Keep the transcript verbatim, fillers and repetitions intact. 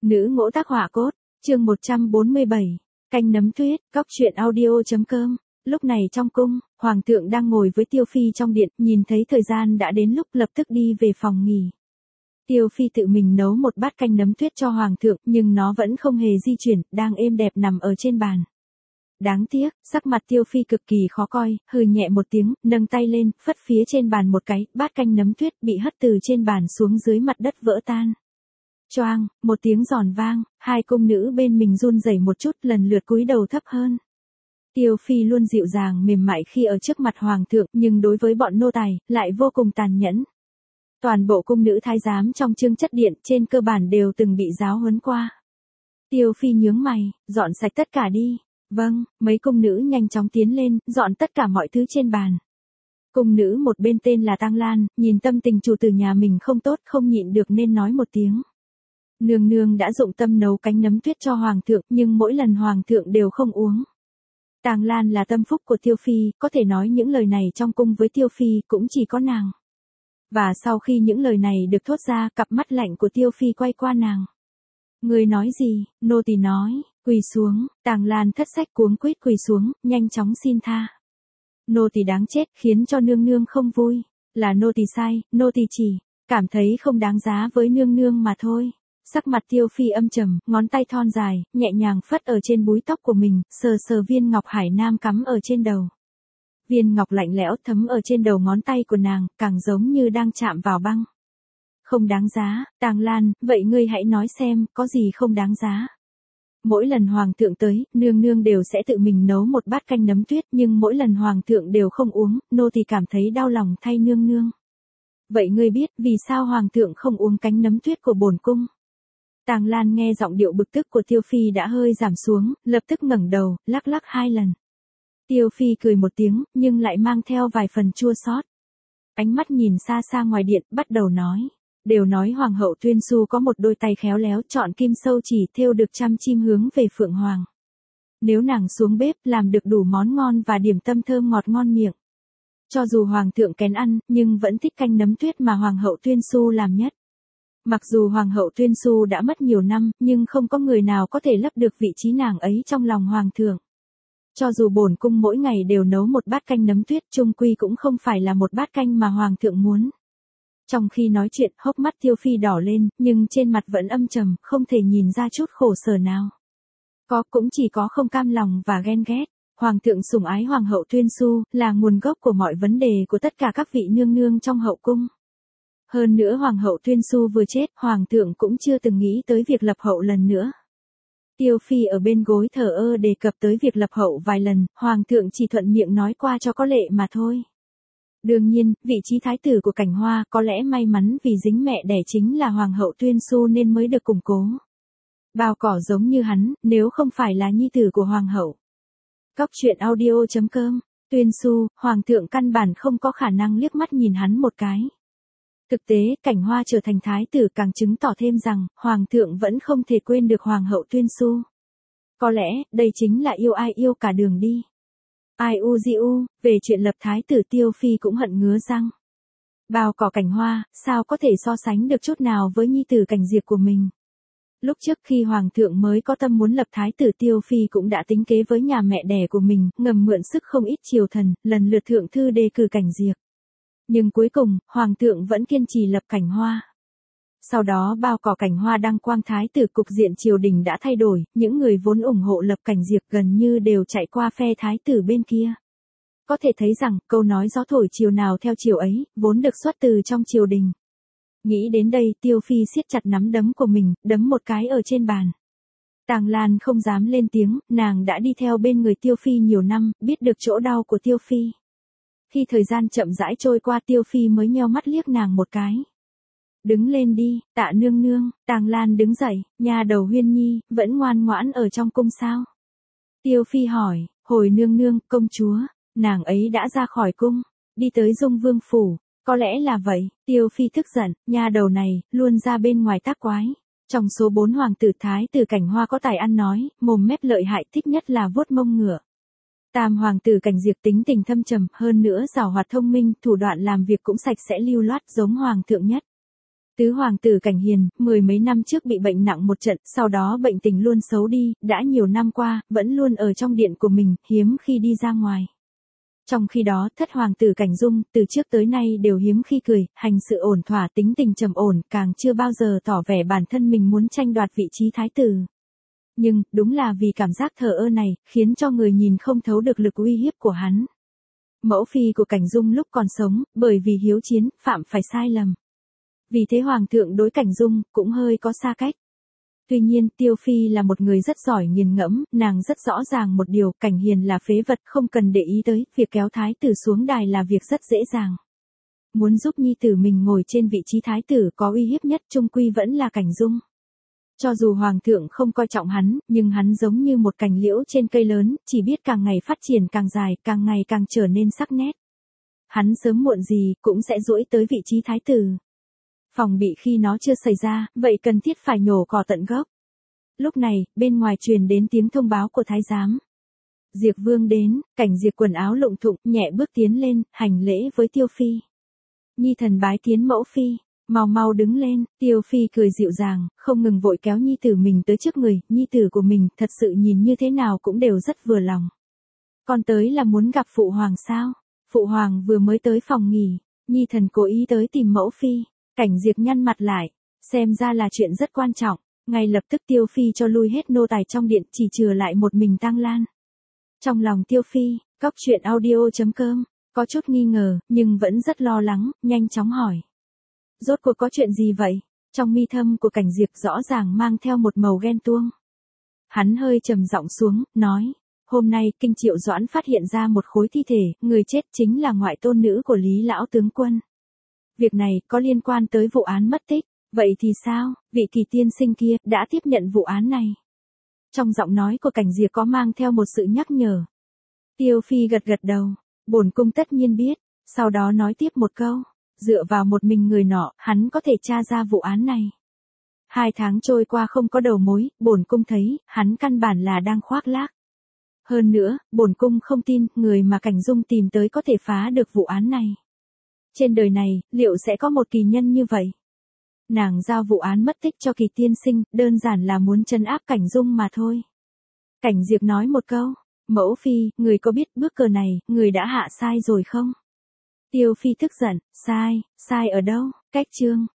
Nữ ngỗ tác họa cốt, chương một trăm bốn mươi bảy, canh nấm tuyết, góc truyện audio.com. Lúc này trong cung, Hoàng thượng đang ngồi với Tiêu Phi trong điện, nhìn thấy thời gian đã đến lúc lập tức đi về phòng nghỉ. Tiêu Phi tự mình nấu một bát canh nấm tuyết cho Hoàng thượng, nhưng nó vẫn không hề di chuyển, đang êm đẹp nằm ở trên bàn. Đáng tiếc, sắc mặt Tiêu Phi cực kỳ khó coi, hừ nhẹ một tiếng, nâng tay lên, phất phía trên bàn một cái, bát canh nấm tuyết bị hất từ trên bàn xuống dưới mặt đất vỡ tan. Choang, một tiếng giòn vang, hai cung nữ bên mình run rẩy một chút, lần lượt cúi đầu thấp hơn. Tiêu Phi luôn dịu dàng mềm mại khi ở trước mặt Hoàng thượng, nhưng đối với bọn nô tài, lại vô cùng tàn nhẫn. Toàn bộ cung nữ thái giám trong Trương Chất Điện trên cơ bản đều từng bị giáo huấn qua. Tiêu Phi nhướng mày, dọn sạch tất cả đi. Vâng, mấy cung nữ nhanh chóng tiến lên, dọn tất cả mọi thứ trên bàn. Cung nữ một bên tên là Tang Lan, nhìn tâm tình chủ tử nhà mình không tốt, không nhịn được nên nói một tiếng. Nương nương đã dụng tâm nấu canh nấm tuyết cho Hoàng thượng, nhưng mỗi lần Hoàng thượng đều không uống. Tang Lan là tâm phúc của Tiêu Phi, có thể nói những lời này trong cung với Tiêu Phi cũng chỉ có nàng. Và sau khi những lời này được thốt ra, cặp mắt lạnh của Tiêu Phi quay qua nàng. Người nói gì? Nô tỳ nói, quỳ xuống. Tang Lan thất sách cuống quýt quỳ xuống, nhanh chóng xin tha. Nô tỳ đáng chết, khiến cho nương nương không vui. Là nô tỳ sai, nô tỳ chỉ cảm thấy không đáng giá với nương nương mà thôi. Sắc mặt Tiêu Phi âm trầm, ngón tay thon dài, nhẹ nhàng phất ở trên búi tóc của mình, sờ sờ viên ngọc hải nam cắm ở trên đầu. Viên ngọc lạnh lẽo thấm ở trên đầu ngón tay của nàng, càng giống như đang chạm vào băng. Không đáng giá, Tang Lan, vậy ngươi hãy nói xem, có gì không đáng giá. Mỗi lần Hoàng thượng tới, nương nương đều sẽ tự mình nấu một bát canh nấm tuyết, nhưng mỗi lần Hoàng thượng đều không uống, nô tỳ cảm thấy đau lòng thay nương nương. Vậy ngươi biết vì sao Hoàng thượng không uống canh nấm tuyết của bổn cung? Tang Lan nghe giọng điệu bực tức của Tiêu Phi đã hơi giảm xuống, lập tức ngẩng đầu, lắc lắc hai lần. Tiêu Phi cười một tiếng, nhưng lại mang theo vài phần chua xót. Ánh mắt nhìn xa xa ngoài điện, bắt đầu nói. Đều nói Hoàng hậu Tuyên Xu có một đôi tay khéo léo, chọn kim sâu chỉ thêu được trăm chim hướng về Phượng Hoàng. Nếu nàng xuống bếp làm được đủ món ngon và điểm tâm thơm ngọt ngon miệng. Cho dù Hoàng thượng kén ăn, nhưng vẫn thích canh nấm tuyết mà Hoàng hậu Tuyên Xu làm nhất. Mặc dù Hoàng hậu Tuyên Xu đã mất nhiều năm, nhưng không có người nào có thể lấp được vị trí nàng ấy trong lòng Hoàng thượng. Cho dù bổn cung mỗi ngày đều nấu một bát canh nấm tuyết, chung quy cũng không phải là một bát canh mà Hoàng thượng muốn. Trong khi nói chuyện, hốc mắt Tiêu Phi đỏ lên, nhưng trên mặt vẫn âm trầm, không thể nhìn ra chút khổ sở nào. Có cũng chỉ có không cam lòng và ghen ghét. Hoàng thượng sủng ái Hoàng hậu Tuyên Xu, là nguồn gốc của mọi vấn đề của tất cả các vị nương nương trong hậu cung. Hơn nữa Hoàng hậu Tuyên Xu vừa chết, Hoàng thượng cũng chưa từng nghĩ tới việc lập hậu lần nữa. Tiêu Phi ở bên gối thờ ơ đề cập tới việc lập hậu vài lần, Hoàng thượng chỉ thuận miệng nói qua cho có lệ mà thôi. Đương nhiên, vị trí thái tử của Cảnh Hoa có lẽ may mắn vì dính mẹ đẻ chính là Hoàng hậu Tuyên Xu nên mới được củng cố. Bao cỏ giống như hắn, nếu không phải là nhi tử của Hoàng hậu. Góc truyện audio.com, Tuyên Xu, Hoàng thượng căn bản không có khả năng liếc mắt nhìn hắn một cái. Thực tế, Cảnh Hoa trở thành thái tử càng chứng tỏ thêm rằng, Hoàng thượng vẫn không thể quên được Hoàng hậu Tuyên Xu. Có lẽ, đây chính là yêu ai yêu cả đường đi. Ai u di u, về chuyện lập thái tử Tiêu Phi cũng hận ngứa răng. Bao cỏ Cảnh Hoa, sao có thể so sánh được chút nào với nhi tử Cảnh Diệp của mình. Lúc trước khi Hoàng thượng mới có tâm muốn lập thái tử Tiêu Phi cũng đã tính kế với nhà mẹ đẻ của mình, ngầm mượn sức không ít triều thần, lần lượt thượng thư đề cử Cảnh Diệp. Nhưng cuối cùng, Hoàng thượng vẫn kiên trì lập Cảnh Hoa. Sau đó bao cỏ Cảnh Hoa đăng quang thái tử, cục diện triều đình đã thay đổi, những người vốn ủng hộ lập Cảnh Diệp gần như đều chạy qua phe thái tử bên kia. Có thể thấy rằng, câu nói gió thổi chiều nào theo chiều ấy, vốn được xuất từ trong triều đình. Nghĩ đến đây, Tiêu Phi siết chặt nắm đấm của mình, đấm một cái ở trên bàn. Tang Lan không dám lên tiếng, nàng đã đi theo bên người Tiêu Phi nhiều năm, biết được chỗ đau của Tiêu Phi. Khi thời gian chậm rãi trôi qua, Tiêu Phi mới nheo mắt liếc nàng một cái. Đứng lên đi, Tạ nương nương. Tang Lan đứng dậy, nhà đầu Huyên Nhi, vẫn ngoan ngoãn ở trong cung sao? Tiêu Phi hỏi, hồi nương nương, công chúa, nàng ấy đã ra khỏi cung, đi tới Dung Vương phủ, có lẽ là vậy. Tiêu Phi tức giận, nhà đầu này, luôn ra bên ngoài tác quái. Trong số bốn hoàng tử thái tử Cảnh Hoa có tài ăn nói, mồm mép lợi hại, thích nhất là vuốt mông ngựa. Tam hoàng tử Cảnh Diệp tính tình thâm trầm, hơn nữa giàu hoạt thông minh, thủ đoạn làm việc cũng sạch sẽ lưu loát giống hoàng thượng nhất. Tứ hoàng tử Cảnh Hiền, mười mấy năm trước bị bệnh nặng một trận, sau đó bệnh tình luôn xấu đi, đã nhiều năm qua, vẫn luôn ở trong điện của mình, hiếm khi đi ra ngoài. Trong khi đó, thất hoàng tử Cảnh Dung, từ trước tới nay đều hiếm khi cười, hành sự ổn thỏa, tính tình trầm ổn, càng chưa bao giờ tỏ vẻ bản thân mình muốn tranh đoạt vị trí thái tử. Nhưng, đúng là vì cảm giác thờ ơ này, khiến cho người nhìn không thấu được lực uy hiếp của hắn. Mẫu phi của Cảnh Dung lúc còn sống, bởi vì hiếu chiến, phạm phải sai lầm. Vì thế hoàng thượng đối Cảnh Dung, cũng hơi có xa cách. Tuy nhiên, Tiêu Phi là một người rất giỏi nghiền ngẫm, nàng rất rõ ràng một điều, Cảnh Hiền là phế vật, không cần để ý tới, việc kéo thái tử xuống đài là việc rất dễ dàng. Muốn giúp nhi tử mình ngồi trên vị trí thái tử có uy hiếp nhất chung quy vẫn là Cảnh Dung. Cho dù hoàng thượng không coi trọng hắn, nhưng hắn giống như một cành liễu trên cây lớn, chỉ biết càng ngày phát triển càng dài, càng ngày càng trở nên sắc nét. Hắn sớm muộn gì, cũng sẽ duỗi tới vị trí thái tử. Phòng bị khi nó chưa xảy ra, vậy cần thiết phải nhổ cỏ tận gốc. Lúc này, bên ngoài truyền đến tiếng thông báo của thái giám. Diệp Vương đến, Cảnh Diệp quần áo lụng thụng, nhẹ bước tiến lên, hành lễ với Tiêu Phi. Nhi thần bái kiến mẫu phi, mau mau đứng lên, Tiêu Phi cười dịu dàng, không ngừng vội kéo nhi tử mình tới trước người, nhi tử của mình, thật sự nhìn như thế nào cũng đều rất vừa lòng. Con tới là muốn gặp phụ hoàng sao? Phụ hoàng vừa mới tới phòng nghỉ, nhi thần cố ý tới tìm mẫu phi. Cảnh Diệp nhăn mặt lại, xem ra là chuyện rất quan trọng, ngay lập tức Tiêu Phi cho lui hết nô tài trong điện, chỉ chừa lại một mình Tang Lan. Trong lòng Tiêu Phi, cóc truyện audio chấm com, có chút nghi ngờ, nhưng vẫn rất lo lắng, nhanh chóng hỏi. Rốt cuộc có chuyện gì vậy? Trong mi thâm của Cảnh Diệp rõ ràng mang theo một màu ghen tuông. Hắn hơi trầm giọng xuống, nói, hôm nay Kinh Triệu Doãn phát hiện ra một khối thi thể, người chết chính là ngoại tôn nữ của Lý Lão Tướng Quân. Việc này có liên quan tới vụ án mất tích, vậy thì sao, vị Kỳ tiên sinh kia đã tiếp nhận vụ án này. Trong giọng nói của Cảnh Diệp có mang theo một sự nhắc nhở. Tiêu Phi gật gật đầu, bổn cung tất nhiên biết, sau đó nói tiếp một câu, dựa vào một mình người nọ, hắn có thể tra ra vụ án này. Hai tháng trôi qua không có đầu mối, bổn cung thấy, hắn căn bản là đang khoác lác. Hơn nữa, bổn cung không tin, người mà Cảnh Dung tìm tới có thể phá được vụ án này. Trên đời này, liệu sẽ có một kỳ nhân như vậy? Nàng giao vụ án mất tích cho Kỳ tiên sinh, đơn giản là muốn trấn áp Cảnh Dung mà thôi. Cảnh Diệp nói một câu, mẫu phi, người có biết bước cờ này, người đã hạ sai rồi không? Tiêu Phi tức giận, sai, sai ở đâu? Cách chương.